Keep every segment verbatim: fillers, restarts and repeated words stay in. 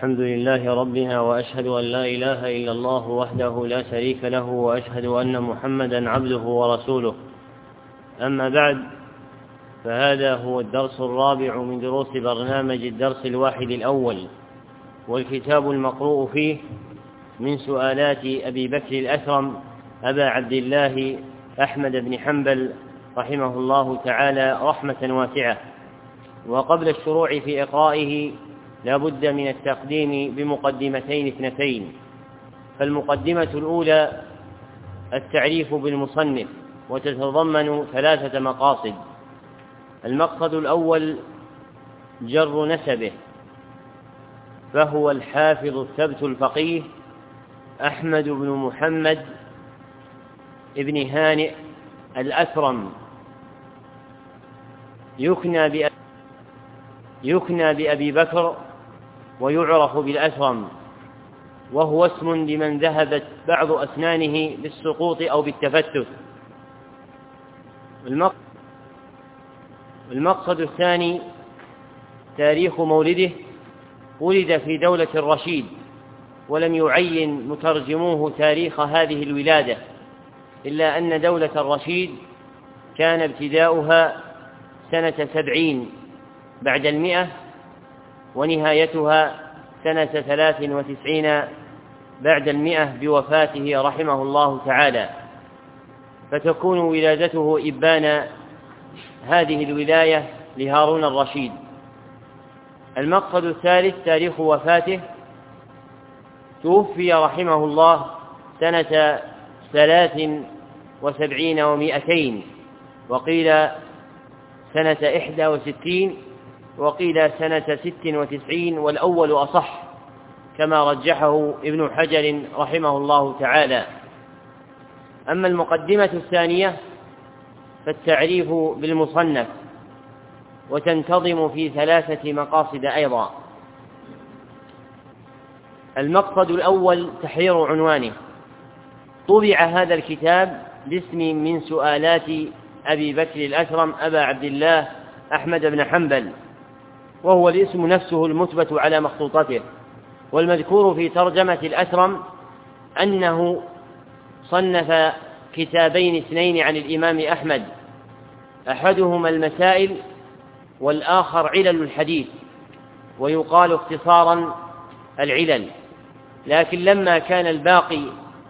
الحمد لله ربنا، وأشهد أن لا إله إلا الله وحده لا شريك له، وأشهد أن محمدا عبده ورسوله. أما بعد، فهذا هو الدرس الرابع من دروس برنامج الدرس الواحد الأول، والكتاب المقروء فيه من سؤالات أبي بكر الأثرم أبا عبد الله أحمد بن حنبل رحمه الله تعالى رحمة واسعة. وقبل الشروع في إقرائه لا بد من التقديم بمقدمتين اثنتين. فالمقدمة الأولى التعريف بالمصنف، وتتضمن ثلاثة مقاصد. المقصد الأول جر نسبه، فهو الحافظ الثبت الفقيه أحمد بن محمد ابن هانئ الأثرم، يكنى يكنى بأبي بكر ويعرف بالأثرم، وهو اسم لمن ذهبت بعض أسنانه بالسقوط أو بالتفتت. المقصد الثاني تاريخ مولده، ولد في دولة الرشيد، ولم يعين مترجموه تاريخ هذه الولادة، إلا أن دولة الرشيد كان ابتداؤها سنة سبعين بعد المئة، ونهايتها سنة ثلاث وتسعين بعد المئة بوفاته رحمه الله تعالى، فتكون ولادته إبان هذه الولاية لهارون الرشيد. المقصد الثالث تاريخ وفاته، توفي رحمه الله سنة ثلاث وسبعين ومائتين، وقيل سنة إحدى وستين، وقيل سنة ست وتسعين، والأول أصح كما رجحه ابن حجر رحمه الله تعالى. أما المقدمة الثانية فالتعريف بالمصنف، وتنتظم في ثلاثة مقاصد أيضا. المقصد الأول تحرير عنوانه. طبع هذا الكتاب باسم من سؤالات أبي بكر الأثرم أبا عبد الله أحمد بن حنبل، وهو الاسم نفسه المثبت على مخطوطته. والمذكور في ترجمة الأثرم أنه صنف كتابين اثنين عن الإمام أحمد، أحدهما المسائل والآخر علل الحديث، ويقال اختصارا العلل. لكن لما كان الباقي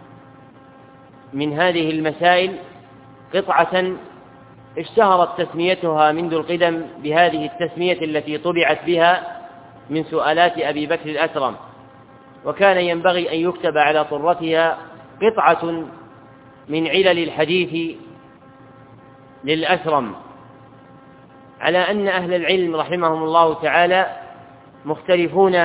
من هذه المسائل قطعة اشتهرت تسميتها منذ القدم بهذه التسمية التي طبعت بها من سؤالات أبي بكر الأثرم، وكان ينبغي أن يكتب على طرتها قطعة من علل الحديث للأثرم، على أن أهل العلم رحمهم الله تعالى مختلفون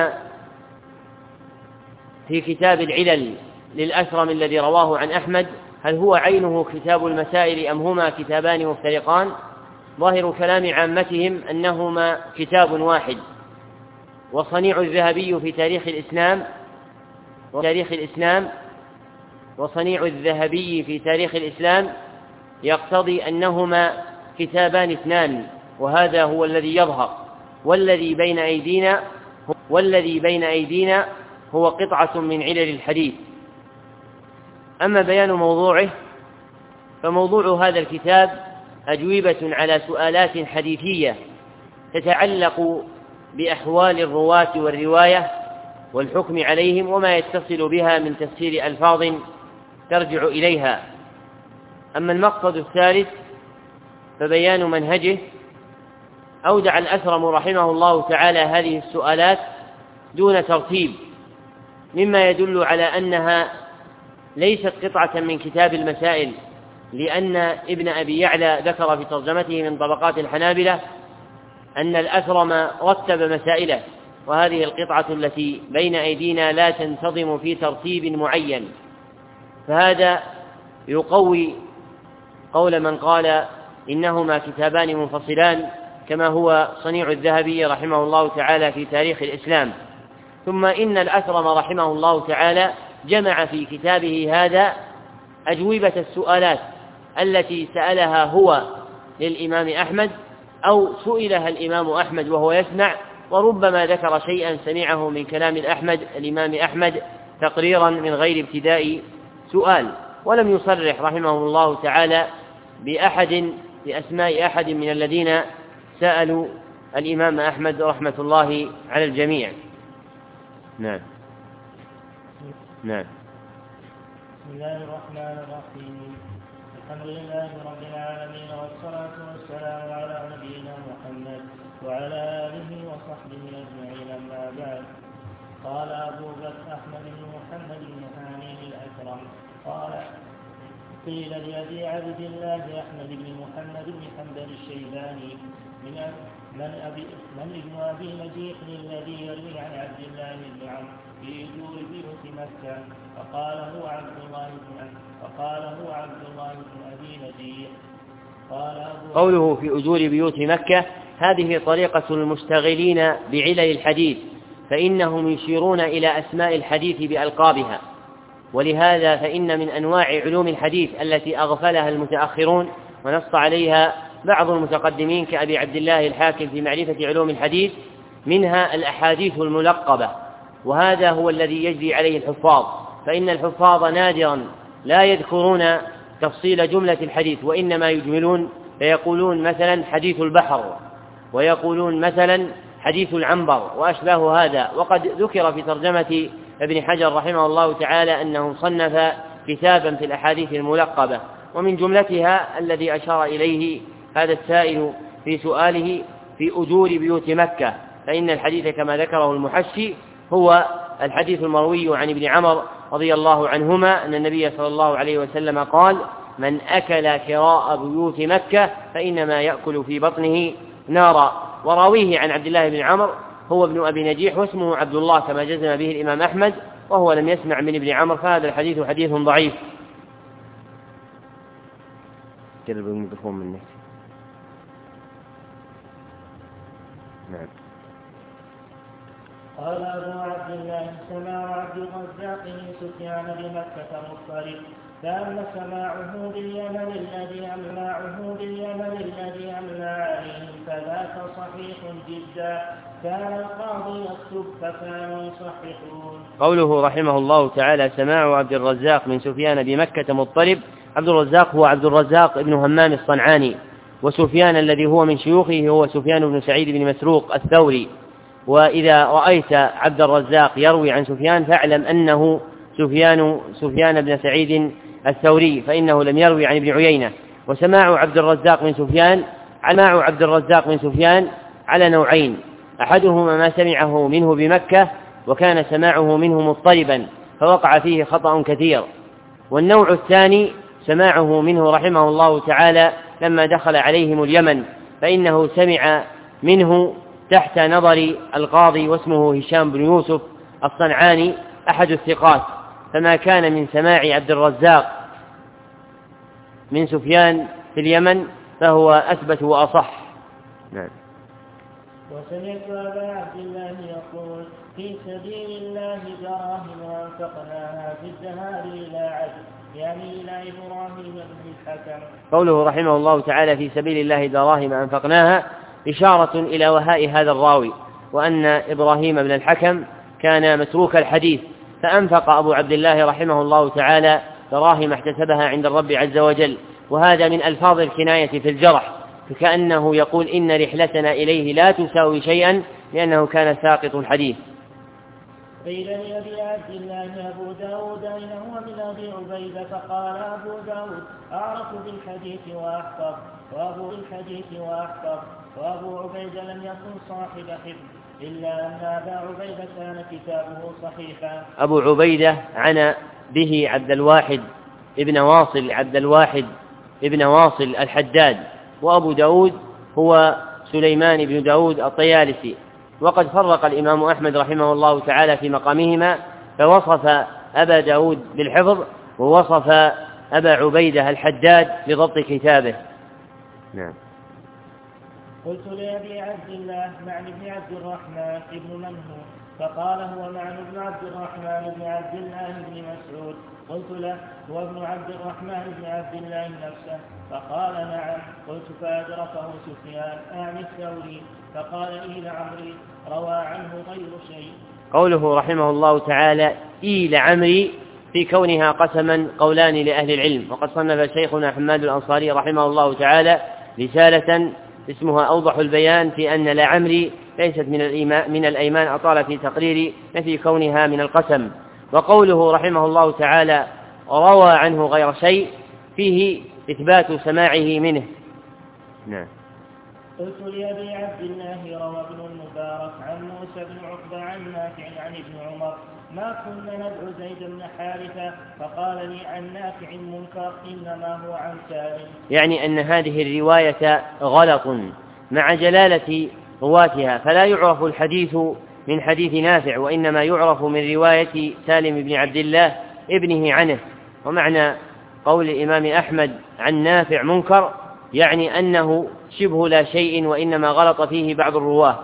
في كتاب العلل للأثرم الذي رواه عن أحمد، هل هو عينه كتاب المسائل أم هما كتابان مفترقان؟ ظاهر كلام عامتهم أنهما كتاب واحد. وصنيع الذهبي في تاريخ الإسلام وتاريخ الإسلام وصنيع الذهبي في تاريخ الإسلام يقتضي أنهما كتابان اثنان، وهذا هو الذي يظهر. والذي بين أيدينا والذي بين أيدينا هو قطعة من علل الحديث. أما بيان موضوعه، فموضوع هذا الكتاب أجوبة على سؤالات حديثية تتعلق بأحوال الرواة والرواية والحكم عليهم، وما يتصل بها من تفسير ألفاظ ترجع إليها. أما المقصد الثالث فبيان منهجه. أودع الأثرم رحمه الله تعالى هذه السؤالات دون ترتيب، مما يدل على أنها ليست قطعة من كتاب المسائل، لأن ابن أبي يعلى ذكر في ترجمته من طبقات الحنابلة أن الأثرم رتب مسائله، وهذه القطعة التي بين أيدينا لا تنتظم في ترتيب معين. فهذا يقوي قول من قال إنهما كتابان منفصلان، كما هو صنيع الذهبي رحمه الله تعالى في تاريخ الإسلام. ثم إن الأثرم رحمه الله تعالى جمع في كتابه هذا أجوبة السؤالات التي سألها هو للإمام أحمد، أو سئلها الإمام أحمد وهو يسمع، وربما ذكر شيئا سمعه من كلام الأحمد الإمام أحمد تقريرا من غير ابتداء سؤال، ولم يصرح رحمه الله تعالى بأحد بأسماء أحد من الذين سألوا الإمام أحمد رحمة الله على الجميع. نعم نعم. بسم الله الرحمن الرحيم. الحمد لله رب العالمين، والصلاة والسلام على نبينا محمد وعلى آله وصحبه أجمعين، أما بعد. قال أبو بكر أحمد بن محمد بن هاني الأكرم قال قيل لأبي عبد الله أحمد بن محمد بن حنبل الشيباني من من أبي من ابن أبي نجيح الذي يروي عن عبد الله بن عمرو في أجور بيوت مكة، فقال هو عبد الله بن فقال هو عبد الله بن أبي نجيح. قال قوله في أجور بيوت مكة هذه طريقة المشتغلين بعلل الحديث، فإنهم يشيرون إلى أسماء الحديث بألقابها، ولهذا فإن من أنواع علوم الحديث التي أغفلها المتأخرون ونص عليها بعض المتقدمين كأبي عبد الله الحاكم في معرفة علوم الحديث منها الأحاديث الملقبة، وهذا هو الذي يجري عليه الحفاظ، فإن الحفاظ نادرا لا يذكرون تفصيل جملة الحديث، وإنما يجملون فيقولون مثلا حديث البحر، ويقولون مثلا حديث العنبر وأشباه هذا. وقد ذكر في ترجمة ابن حجر رحمه الله تعالى أنه صنف كتابا في الأحاديث الملقبة، ومن جملتها الذي أشار إليه هذا السائل في سؤاله في أجور بيوت مكة، فإن الحديث كما ذكره المحشي هو الحديث المروي عن ابن عمر رضي الله عنهما أن النبي صلى الله عليه وسلم قال: من أكل كراء بيوت مكة فإنما يأكل في بطنه نارا. وراويه عن عبد الله بن عمر هو ابن أبي نجيح واسمه عبد الله كما جزم به الإمام أحمد، وهو لم يسمع من ابن عمر، فهذا الحديث حديث ضعيف. قرب الميكروفون منك. نعم. قال أبو عبد الله سماع عبد الرزاق بن سفيان بمكة مضطرب، كان سماعه باليمن الذي أملاعه باليمن الذي أملى عليهم، فذاك صحيح جدا. كان القاضي يكتب فكانوا يصححون. قوله رحمه الله تعالى سماع عبد الرزاق من سفيان بمكة مضطرب، عبد الرزاق هو عبد الرزاق ابن همام الصنعاني، وسفيان الذي هو من شيوخه هو سفيان بن سعيد بن مسروق الثوري. وإذا رأيت عبد الرزاق يروي عن سفيان فاعلم أنه سفيان سفيان بن سعيد الثوري، فإنه لم يروي عن ابن عيينة. وسماع عبد الرزاق من سفيان سماع عبد الرزاق من سفيان على نوعين، أحدهما ما سمعه منه بمكة وكان سماعه منه مضطربا فوقع فيه خطأ كثير، والنوع الثاني سماعه منه رحمه الله تعالى لما دخل عليهم اليمن، فإنه سمع منه تحت نظر القاضي واسمه هشام بن يوسف الصنعاني أحد الثقات، فما كان من سماع عبد الرزاق من سفيان في اليمن فهو أثبت وأصح. نعم. وسمعت أبا عبد الله يقول: في سبيل الله دراهم وأنفقناها في الدهار إلى عدل، يعني إلى إبراهيم بن الحكم. قوله رحمه الله تعالى في سبيل الله دراهم أنفقناها إشارة إلى وهاء هذا الراوي، وأن إبراهيم بن الحكم كان متروك الحديث، فأنفق أبو عبد الله رحمه الله تعالى دراهم احتسبها عند الرب عز وجل، وهذا من ألفاظ الكناية في الجرح، فكأنه يقول إن رحلتنا إليه لا تساوي شيئا لأنه كان ساقط الحديث. قيل لأبي عبد الله أبو داود أين هو من أبي عبيدة؟ فقال أبو داود: أعرف بالحديث وأحفظ، وأبو الحديث وأحفظ، وأبو عبيدة لم يكن صاحب حفظ، إلا أن أبا عبيدة كان كتابه صحيحا. أبو عبيدة عن به عبد الواحد ابن واصل عبد الواحد ابن واصل الحداد، وأبو داود هو سليمان بن داود الطيالسي. وقد فرق الإمام أحمد رحمه الله تعالى في مقامهما، فوصف أبا داود بالحفظ ووصف أبا عبيدة الحداد بضبط كتابه. نعم. قلت لأبي عبد الله: معنى ابن عبد الرحمن ابن من هو؟ فقال: هو معنى ابن عبد الرحمن بن عبد الله بن مسعود. قلت له: هو ابن عبد الرحمن بن عبد الله نفسه؟ فقال: نعم. قلت: فأدركه سفيان أعني الثوري؟ فقال: إي لعمري روى عنه غير شيء. قوله رحمه الله تعالى إي لعمري في كونها قسما قولان لأهل العلم. وقد صنف شيخنا حماد الأنصاري رحمه الله تعالى رسالة اسمها أوضح البيان في أن لعمري ليست من الإيمان من الأيمان، أطال في تقرير نفي كونها من القسم. وقوله رحمه الله تعالى روى عنه غير شيء فيه إثبات سماعه منه. نعم. قلت لأبي عبد الله: روى ابن المبارك عن موسى بن عقبة عن نافع عن ابن عمر ما كنا ندعو زيد بن حارثة، فقال لي: عن نافع منكر، إنما هو عن سالم. يعني أن هذه الرواية غلط مع جلالة رواتها، فلا يعرف الحديث من حديث نافع، وإنما يعرف من رواية سالم بن عبد الله ابنه عنه. ومعنى قول الإمام أحمد عن نافع منكر يعني أنه شبه لا شيء، وإنما غلط فيه بعض الرواه.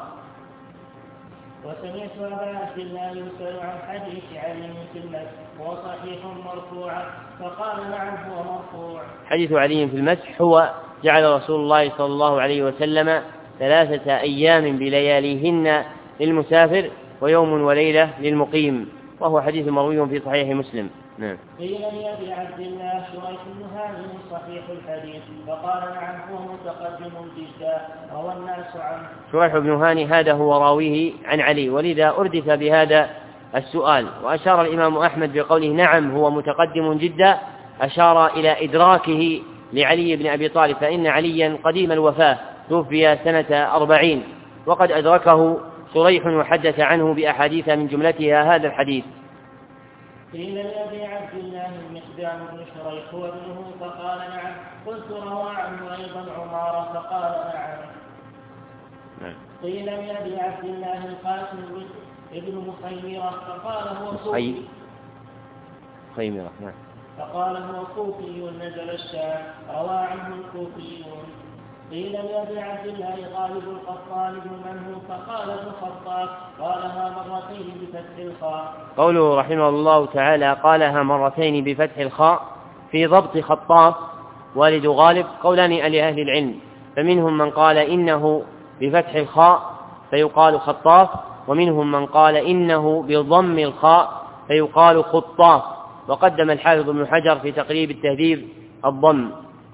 وسمعت أبا عبد الله يسأل عن حديث علي في المسح هو صحيح مرفوعا؟ فقال: نعم هو مرفوع. حديث علي في المسح هو جعل رسول الله صلى الله عليه وسلم ثلاثة أيام بلياليهن للمسافر ويوم وليلة للمقيم، وهو حديث مروي في صحيح مسلم. نعم. قيل لأبي عبد الله: شريح بن هانئ صحيح الحديث؟ فقال: نعم هو متقدم جدا، روى الناس عنه. شريح بن هانئ هذا هو راويه عن علي، ولذا أردف بهذا السؤال. وأشار الإمام أحمد بقوله نعم هو متقدم جدا، أشار إلى إدراكه لعلي بن أبي طالب، فإن عليا قديم الوفاة توفي سنة أربعين، وقد أدركه شريح وحدث عنه بأحاديث من جملتها هذا الحديث. قيل لأبي عبد الله: المقدام بن شريح هو ابنه؟ فقال: نعم. قلت: روى عنه أيضا عمارة؟ فقال: نعم. قيل لأبي عبد الله: القاسم ابن مخيمرة؟ فقال: هو صوفي. خيمرة. نعم. فقال: هو كوفي نزل الشام، روى عنه الكوفيون. قيل لأبي عبد الله: غالب القطان بن منه؟ فقال: ابن الخطاب. قالها مرتين بفتح الخاء. قوله رحمه الله تعالى قالها مرتين بفتح الخاء في ضبط خطاف والد غالب قولان لأهل العلم، فمنهم من قال إنه بفتح الخاء فيقال خطاف، ومنهم من قال إنه بضم الخاء فيقال خطاف، وقدم الحافظ ابن حجر في تقريب التهذيب الضم.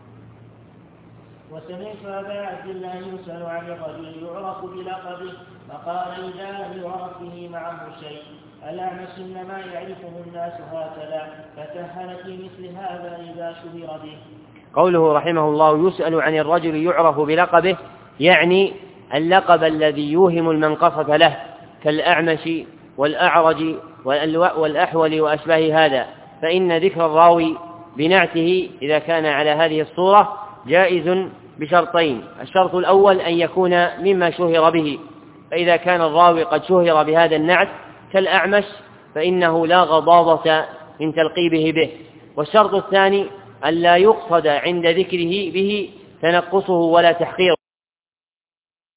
وسمعت أبا عبد الله يسأل عن الرجل يعرف بلقبه، فقال: إذا لم يعرف به معه شيء. الأعمش إنما يعرفه الناس هكذا، فسهل في مثل هذا إذا شهر به. قوله رحمه الله يسأل عن الرجل يعرف بلقبه، يعني اللقب الذي يوهم المنقصة له كالأعمش والأعرج والأحول وأشباه هذا، فإن ذكر الراوي بنعته إذا كان على هذه الصورة جائز بشرطين: الشرط الأول أن يكون مما شهر به، فإذا كان الراوي قد شهر بهذا النعت كالأعمش فإنه لا غضاضة من تلقيبه به. والشرط الثاني أن لا يقصد عند ذكره به تنقصه ولا تحقيره.